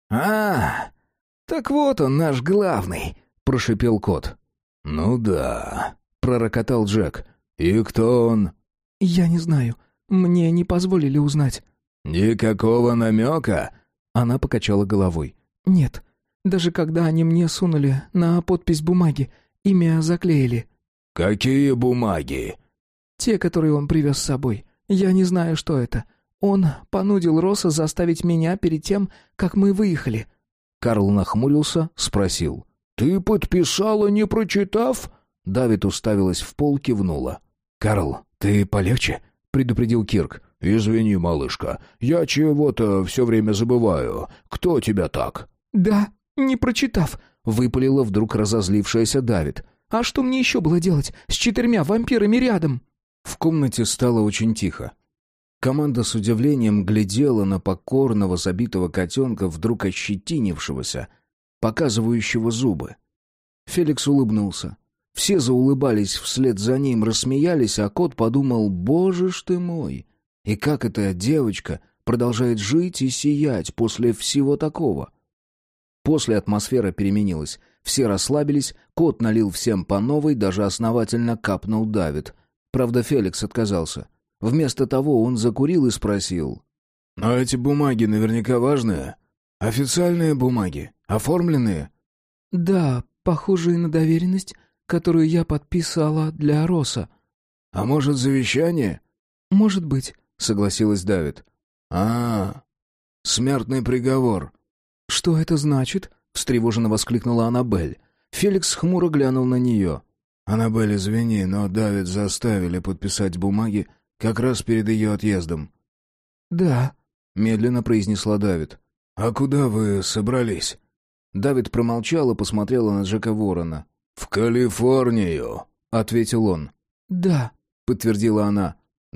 «А, так вот он, наш главный», — прошипел кот. «Ну да», — пророкотал Джек. «И кто он?» «Я не знаю. Мне не позволили узнать». «Никакого намека?» Она покачала головой. «Нет. Даже когда они мне сунули на подпись бумаги, имя заклеили». «Какие бумаги?» «Те, которые он привез с собой. Я не знаю, что это. Он понудил Росса заставить меня перед тем, как мы выехали». Карл нахмурился, спросил. «Ты подписала, не прочитав?» Давид уставилась в пол, кивнула. «Карл, ты полегче?» — предупредил Кирк. «Извини, малышка, я чего-то все время забываю. Кто тебя так?» «Да, не прочитав», — выпалила вдруг разозлившаяся Давид. «А что мне еще было делать с 4 вампирами рядом?» В комнате стало очень тихо. Команда с удивлением глядела на покорного забитого котенка, вдруг ощетинившегося, показывающего зубы. Феликс улыбнулся. Все заулыбались вслед за ним, рассмеялись, а кот подумал: «Боже ж ты мой! И как эта девочка продолжает жить и сиять после всего такого?» После атмосфера переменилась. Все расслабились, кот налил всем по новой, даже основательно капнул Давид. Правда, Феликс отказался. Вместо того он закурил и спросил: «Но эти бумаги наверняка важные? Официальные бумаги? Оформленные?» «Да, похожие на доверенность, которую я подписала для Росса». «А может, завещание?» «Может быть», — согласилась Давид. Смертный приговор». «Что это значит?» — встревоженно воскликнула Аннабель. Феликс хмуро глянул на нее. «Аннабель, извини, но Давид заставили подписать бумаги как раз перед ее отъездом». «Да», — медленно произнесла Давид. «А куда вы собрались?» Давид промолчал и посмотрела на Джека Ворона. «В Калифорнию», — ответил он. «Да», — подтвердила она.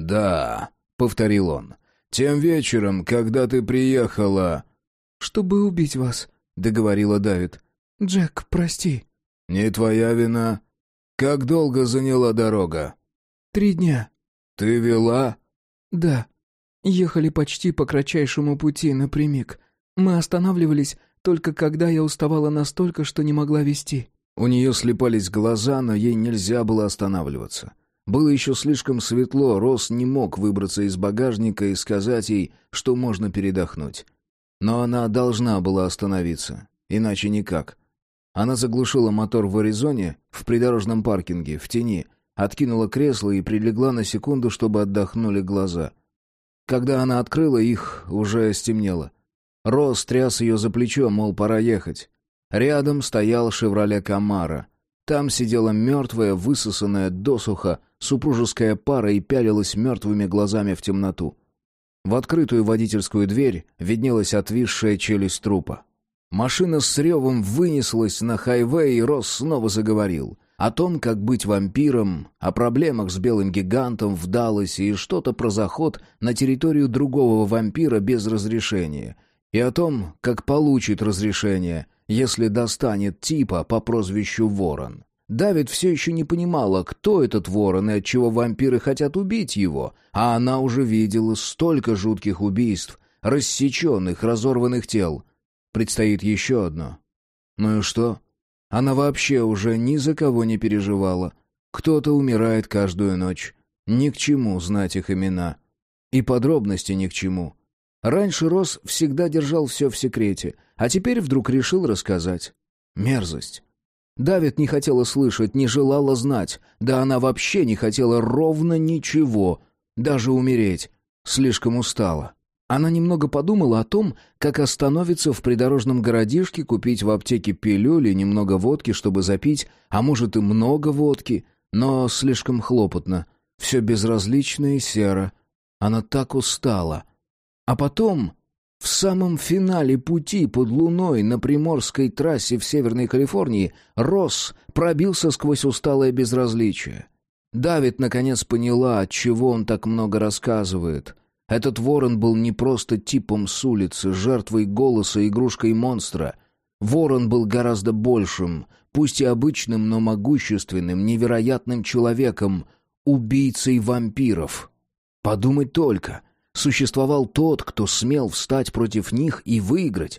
«Да», — повторил он. «Тем вечером, когда ты приехала...» «Чтобы убить вас», — договорила Давид. «Джек, прости». «Не твоя вина. Как долго заняла дорога?» 3 дня». «Ты вела?» «Да. Ехали почти по кратчайшему пути напрямик. Мы останавливались только когда я уставала настолько, что не могла вести». У нее слепались глаза, но ей нельзя было останавливаться. Было еще слишком светло, Росс не мог выбраться из багажника и сказать ей, что можно передохнуть. Но она должна была остановиться, иначе никак. Она заглушила мотор в Аризоне, в придорожном паркинге, в тени, откинула кресло и прилегла на секунду, чтобы отдохнули глаза. Когда она открыла их, уже стемнело. Росс тряс ее за плечо, мол, пора ехать. Рядом стоял «Шевроле Камаро». Там сидела мертвая, высосанная досуха супружеская пара и пялилась мертвыми глазами в темноту. В открытую водительскую дверь виднелась отвисшая челюсть трупа. Машина с ревом вынеслась на хайвей, и Росс снова заговорил. О том, как быть вампиром, о проблемах с белым гигантом в Далласе и что-то про заход на территорию другого вампира без разрешения. И о том, как получит разрешение, если достанет типа по прозвищу Ворон. Давид все еще не понимала, кто этот Ворон и отчего вампиры хотят убить его, а она уже видела столько жутких убийств, рассеченных, разорванных тел. Предстоит еще одно. Ну и что? Она вообще уже ни за кого не переживала. Кто-то умирает каждую ночь. Ни к чему знать их имена. И подробности ни к чему. Раньше Росс всегда держал все в секрете, а теперь вдруг решил рассказать. Мерзость. Давид не хотела слышать, не желала знать. Да она вообще не хотела ровно ничего. Даже умереть. Слишком устала. Она немного подумала о том, как остановиться в придорожном городишке, купить в аптеке пилюли, немного водки, чтобы запить, а может и много водки, но слишком хлопотно. Все безразлично и серо. Она так устала. А потом, в самом финале пути под луной на приморской трассе в Северной Калифорнии, Росс пробился сквозь усталое безразличие. Давид наконец поняла, отчего он так много рассказывает. Этот Ворон был не просто типом с улицы, жертвой голоса, игрушкой монстра. Ворон был гораздо большим, пусть и обычным, но могущественным, невероятным человеком, убийцей вампиров. Подумать только, существовал тот, кто смел встать против них и выиграть.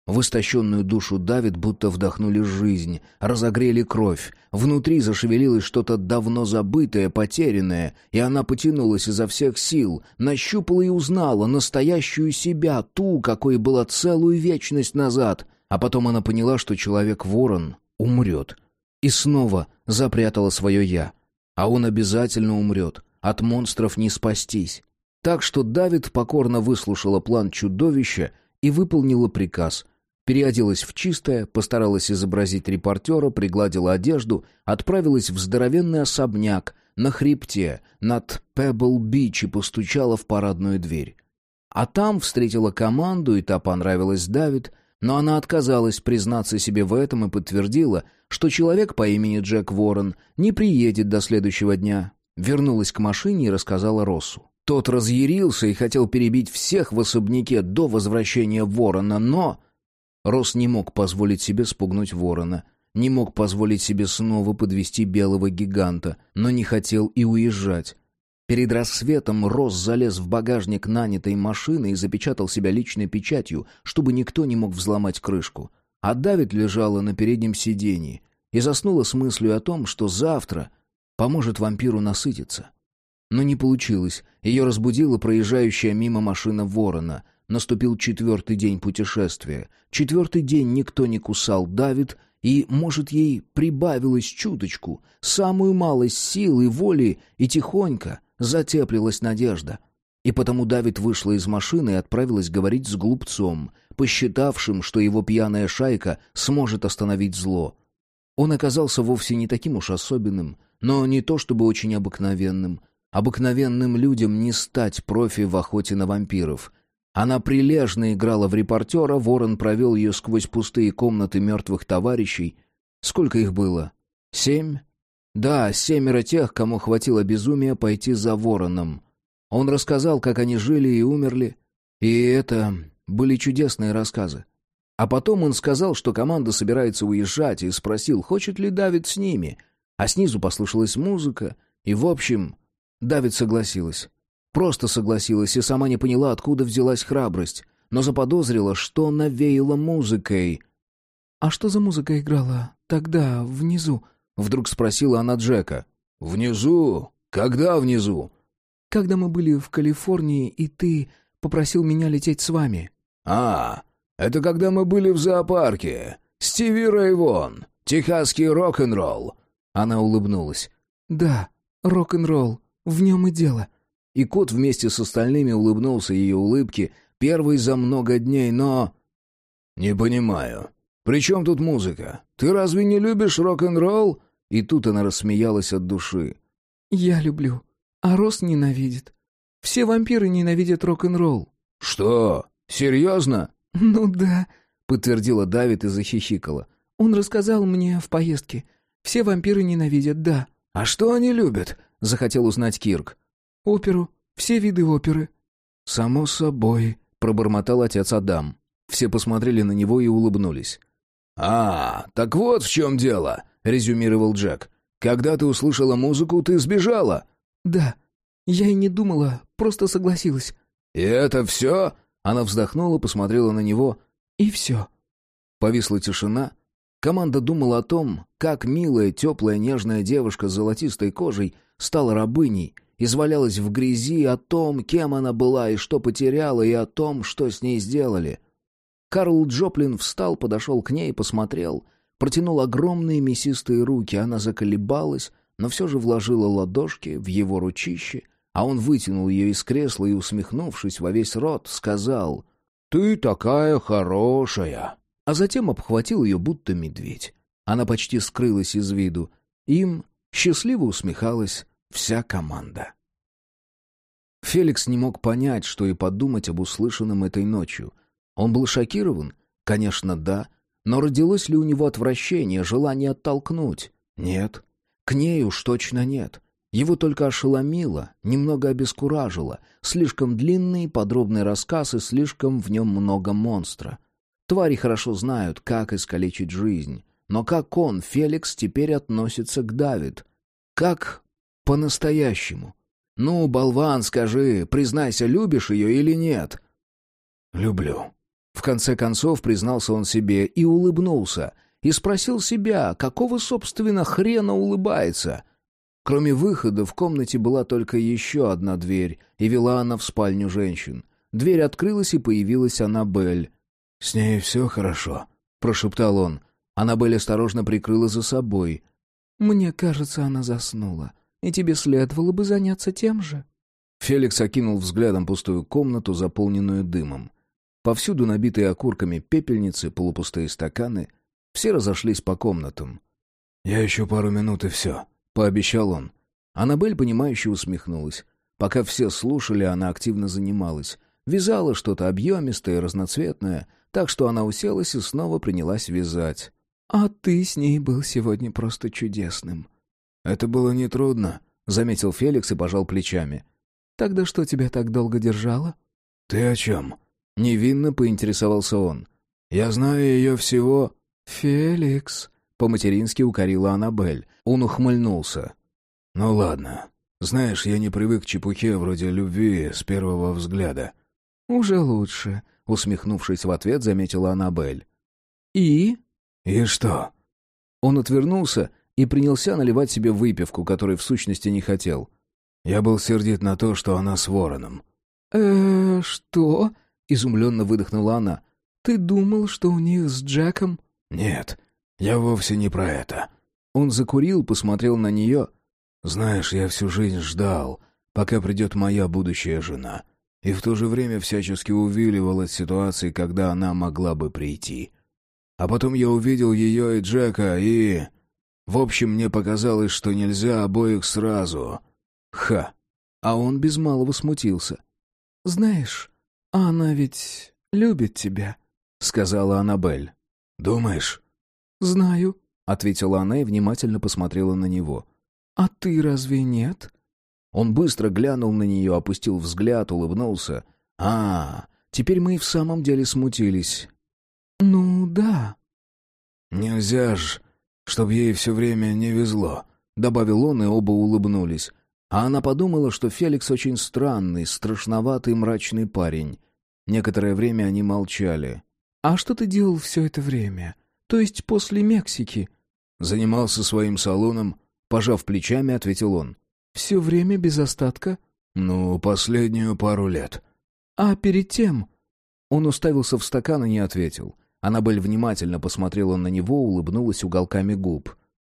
В истощенную душу Давид будто вдохнули жизнь, разогрели кровь. Внутри зашевелилось что-то давно забытое, потерянное, и она потянулась изо всех сил, нащупала и узнала настоящую себя, ту, какой была целую вечность назад. А потом она поняла, что человек-ворон умрет. И снова запрятала свое «я». А он обязательно умрет, от монстров не спастись. Так что Давид покорно выслушала план чудовища и выполнила приказ — переоделась в чистое, постаралась изобразить репортера, пригладила одежду, отправилась в здоровенный особняк на хребте над Пебл-Бич и постучала в парадную дверь. А там встретила команду, и та понравилась Давид, но она отказалась признаться себе в этом и подтвердила, что человек по имени Джек Ворон не приедет до следующего дня. Вернулась к машине и рассказала Россу. Тот разъярился и хотел перебить всех в особняке до возвращения Ворона, но... Росс не мог позволить себе спугнуть ворона, не мог позволить себе снова подвести белого гиганта, но не хотел и уезжать. Перед рассветом Росс залез в багажник нанятой машины и запечатал себя личной печатью, чтобы никто не мог взломать крышку. А Давид лежала на переднем сиденье и заснула с мыслью о том, что завтра поможет вампиру насытиться. Но не получилось, ее разбудила проезжающая мимо машина ворона — Наступил 4-й день путешествия. 4-й день никто не кусал Давид, и, может, ей прибавилось чуточку, самую малость сил и воли, и тихонько затеплилась надежда. И потому Давид вышла из машины и отправилась говорить с глупцом, посчитавшим, что его пьяная шайка сможет остановить зло. Он оказался вовсе не таким уж особенным, но не то чтобы очень обыкновенным. Обыкновенным людям не стать профи в охоте на вампиров — Она прилежно играла в репортера, Ворон провел ее сквозь пустые комнаты мертвых товарищей. Сколько их было? 7? Да, 7 тех, кому хватило безумия пойти за Вороном. Он рассказал, как они жили и умерли. И это были чудесные рассказы. А потом он сказал, что команда собирается уезжать, и спросил, хочет ли Давид с ними. А снизу послышалась музыка, и, в общем, Давид согласилась. Просто согласилась и сама не поняла, откуда взялась храбрость, но заподозрила, что навеяла музыкой. «А что за музыка играла тогда, внизу?» — вдруг спросила она Джека. «Внизу? Когда внизу?» «Когда мы были в Калифорнии, и ты попросил меня лететь с вами». «А, это когда мы были в зоопарке. Стиви Рэй Вон, техасский рок-н-ролл». Она улыбнулась. «Да, рок-н-ролл, в нем и дело». И кот вместе с остальными улыбнулся ее улыбке, первый за много дней, но... «Не понимаю. При чем тут музыка? Ты разве не любишь рок-н-ролл?» И тут она рассмеялась от души. «Я люблю, а Росс ненавидит. Все вампиры ненавидят рок-н-ролл». «Что? Серьезно?» «Ну да», — подтвердила Давид и захихикала. «Он рассказал мне в поездке. Все вампиры ненавидят, да». «А что они любят?» — захотел узнать Кирк. «Оперу. Все виды оперы». «Само собой», — пробормотал отец Адам. Все посмотрели на него и улыбнулись. «А, так вот в чем дело», — резюмировал Джек. «Когда ты услышала музыку, ты сбежала?» «Да. Я и не думала, просто согласилась». «И это все?» — она вздохнула, посмотрела на него. «И все». Повисла тишина. Команда думала о том, как милая, теплая, нежная девушка с золотистой кожей стала рабыней, извалялась в грязи, о том, кем она была и что потеряла, и о том, что с ней сделали. Карл Джоплин встал, подошел к ней, посмотрел, протянул огромные мясистые руки. Она заколебалась, но все же вложила ладошки в его ручище, а он вытянул ее из кресла и, усмехнувшись во весь рот, сказал: «Ты такая хорошая!» А затем обхватил ее, будто медведь. Она почти скрылась из виду. Им счастливо усмехалась вся команда. Феликс не мог понять, что и подумать об услышанном этой ночью. Он был шокирован? Конечно, да. Но родилось ли у него отвращение, желание оттолкнуть? Нет. К ней уж точно нет. Его только ошеломило, немного обескуражило. Слишком длинный и подробный рассказ, и слишком в нем много монстра. Твари хорошо знают, как искалечить жизнь. Но как он, Феликс, теперь относится к Давид? Как по-настоящему? «Ну, болван, скажи, признайся, любишь ее или нет?» «Люблю». В конце концов признался он себе и улыбнулся, и спросил себя, какого, собственно, хрена улыбается. Кроме выхода, в комнате была только еще одна дверь, и вела она в спальню женщин. Дверь открылась, и появилась Аннабель. «С ней все хорошо», — прошептал он. Аннабель осторожно прикрыла за собой. «Мне кажется, она заснула, и тебе следовало бы заняться тем же». Феликс окинул взглядом пустую комнату, заполненную дымом. Повсюду набитые окурками пепельницы, полупустые стаканы. Все разошлись по комнатам. «Я еще пару минут, и все», — пообещал он. Аннабель, понимающе усмехнулась. Пока все слушали, она активно занималась. Вязала что-то объемистое и разноцветное, так что она уселась и снова принялась вязать. «А ты с ней был сегодня просто чудесным». «Это было нетрудно», — заметил Феликс и пожал плечами. «Тогда что тебя так долго держало?» «Ты о чем?» — невинно поинтересовался он. «Я знаю ее всего...» «Феликс», — по-матерински укорила Аннабель. Он ухмыльнулся. «Ну ладно. Знаешь, я не привык к чепухе вроде любви с первого взгляда». «Уже лучше», — усмехнувшись в ответ, заметила Аннабель. «И?» «И что?» Он отвернулся и принялся наливать себе выпивку, которой в сущности не хотел. Я был сердит на то, что она с Вороном. Что?» — изумленно выдохнула она. «Ты думал, что у них с Джеком...» «Нет, я вовсе не про это». Он закурил, посмотрел на нее. «Знаешь, я всю жизнь ждал, пока придет моя будущая жена, и в то же время всячески увиливал от ситуации, когда она могла бы прийти. А потом я увидел ее и Джека, и... В общем, мне показалось, что нельзя обоих сразу. Ха!» А он без малого смутился. «Знаешь, она ведь любит тебя», — сказала Аннабель. «Думаешь?» «Знаю», — ответила она и внимательно посмотрела на него. «А ты разве нет?» Он быстро глянул на нее, опустил взгляд, улыбнулся. Теперь мы и в самом деле смутились». «Ну, да». «Нельзя ж, чтоб ей все время не везло», — добавил он, и оба улыбнулись. А она подумала, что Феликс очень странный, страшноватый, мрачный парень. Некоторое время они молчали. «А что ты делал все это время? То есть после Мексики?» «Занимался своим салоном», — пожав плечами, ответил он. «Все время без остатка?» «Ну, последнюю пару лет». «А перед тем?» Он уставился в стакан и не ответил. Аннабель внимательно посмотрела на него, улыбнулась уголками губ.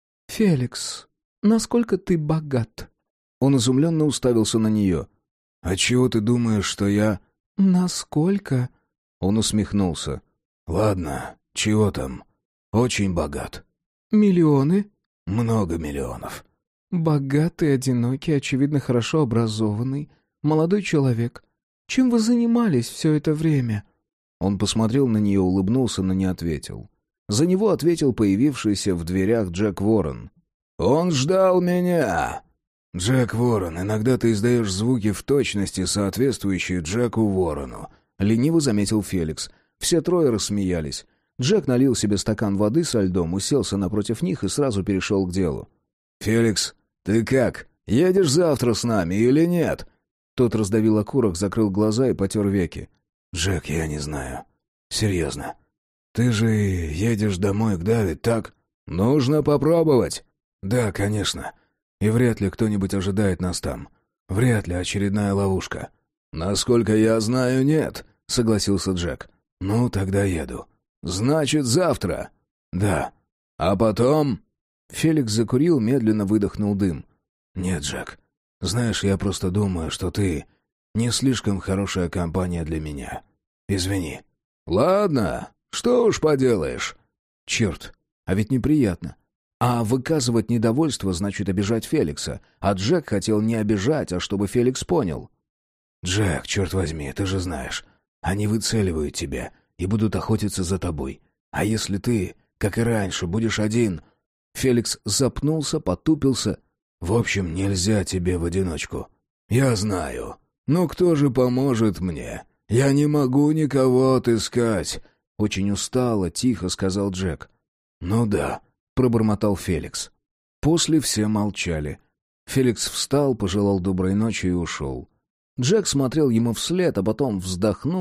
«Феликс, насколько ты богат?» Он изумленно уставился на нее. «А чего ты думаешь, что я...» «Насколько?» Он усмехнулся. «Ладно, чего там? Очень богат». «Миллионы?» «Много миллионов». «Богатый, одинокий, очевидно, хорошо образованный, молодой человек. Чем вы занимались все это время?» Он посмотрел на нее, улыбнулся, но не ответил. За него ответил появившийся в дверях Джек Ворон. «Он ждал меня!» «Джек Ворон, иногда ты издаешь звуки в точности, соответствующие Джеку Ворону», — лениво заметил Феликс. Все трое рассмеялись. Джек налил себе стакан воды со льдом, уселся напротив них и сразу перешел к делу. «Феликс, ты как? Едешь завтра с нами или нет?» Тот раздавил окурок, закрыл глаза и потер веки. «Джек, я не знаю. Серьезно. Ты же едешь домой к Давид, так? Нужно попробовать». «Да, конечно. И вряд ли кто-нибудь ожидает нас там. Вряд ли очередная ловушка». «Насколько я знаю, нет», — согласился Джек. «Ну, тогда еду». «Значит, завтра?» «Да». «А потом?» Феликс закурил, медленно выдохнул дым. «Нет, Джек. Знаешь, я просто думаю, что ты не слишком хорошая компания для меня. Извини». «Ладно, что уж поделаешь». «Черт, а ведь неприятно. А выказывать недовольство значит обижать Феликса, а Джек хотел не обижать, а чтобы Феликс понял». «Джек, черт возьми, ты же знаешь, они выцеливают тебя и будут охотиться за тобой. А если ты, как и раньше, будешь один...» Феликс запнулся, потупился. «В общем, нельзя тебе в одиночку». «Я знаю. Но кто же поможет мне? Я не могу никого отыскать». Очень устало, тихо сказал Джек. «Ну да», — пробормотал Феликс. После все молчали. Феликс встал, пожелал доброй ночи и ушел. Джек смотрел ему вслед, а потом вздохнул,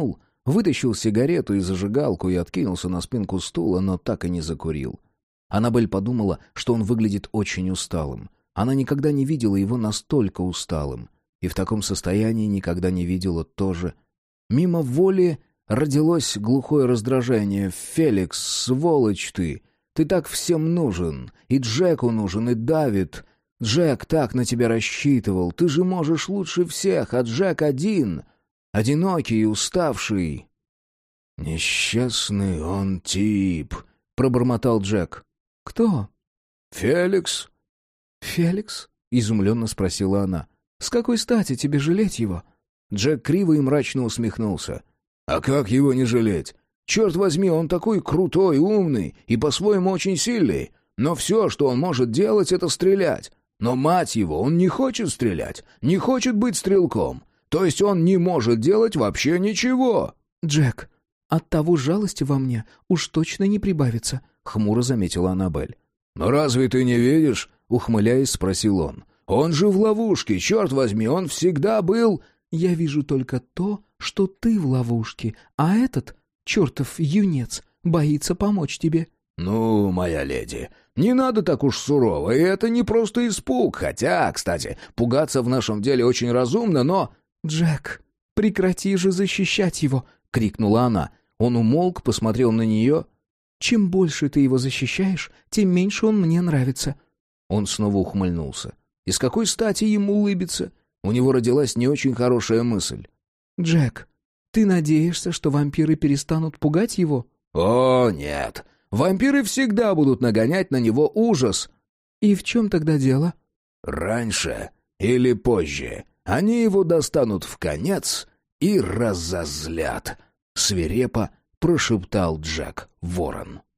Вытащил сигарету и зажигалку и откинулся на спинку стула, но так и не закурил. Аннабель подумала, что он выглядит очень усталым. Она никогда не видела его настолько усталым. И в таком состоянии никогда не видела тоже. Мимо воли родилось глухое раздражение. «Феликс, сволочь ты! Ты так всем нужен! И Джеку нужен, и Давид! Джек так на тебя рассчитывал! Ты же можешь лучше всех, а Джек один! Одинокий и уставший!» «Несчастный он тип!» — пробормотал Джек. «Кто?» «Феликс». «Феликс?» — изумленно спросила она. «С какой стати тебе жалеть его?» Джек криво и мрачно усмехнулся. «А как его не жалеть? Черт возьми, он такой крутой, умный и по-своему очень сильный. Но все, что он может делать, это стрелять. Но, мать его, он не хочет стрелять, не хочет быть стрелком. То есть он не может делать вообще ничего». «Джек, от того жалости во мне уж точно не прибавится», — хмуро заметила Аннабель. «Но разве ты не видишь?» — ухмыляясь, спросил он. «Он же в ловушке, черт возьми, он всегда был...» «Я вижу только то, что ты в ловушке, а этот, чертов юнец, боится помочь тебе». «Ну, моя леди, не надо так уж сурово, и это не просто испуг, хотя, кстати, пугаться в нашем деле очень разумно, но...» «Джек, прекрати же защищать его!» — крикнула она. Он умолк, посмотрел на нее. «Чем больше ты его защищаешь, тем меньше он мне нравится». Он снова ухмыльнулся. И с какой стати ему улыбиться? У него родилась не очень хорошая мысль. «Джек, ты надеешься, что вампиры перестанут пугать его?» «О, нет! Вампиры всегда будут нагонять на него ужас!» «И в чем тогда дело?» «Раньше или позже они его достанут в конец и разозлят», — свирепо прошептал Джек Ворон.